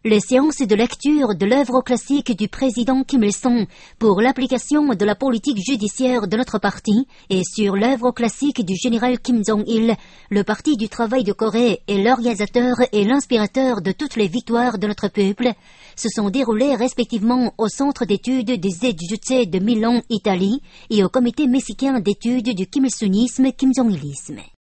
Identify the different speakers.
Speaker 1: Les séances de lecture de l'œuvre classique du président Kim Il-sung pour l'application de la politique judiciaire de notre parti et sur l'œuvre classique du général Kim Jong-il, le Parti du travail de Corée est l'organisateur et l'inspirateur de toutes les victoires de notre peuple, se sont déroulées respectivement au Centre d'études des Egidice de Milan, Italie, et au Comité mexicain d'études du Kim Il-sungisme, Kim Jong-ilisme.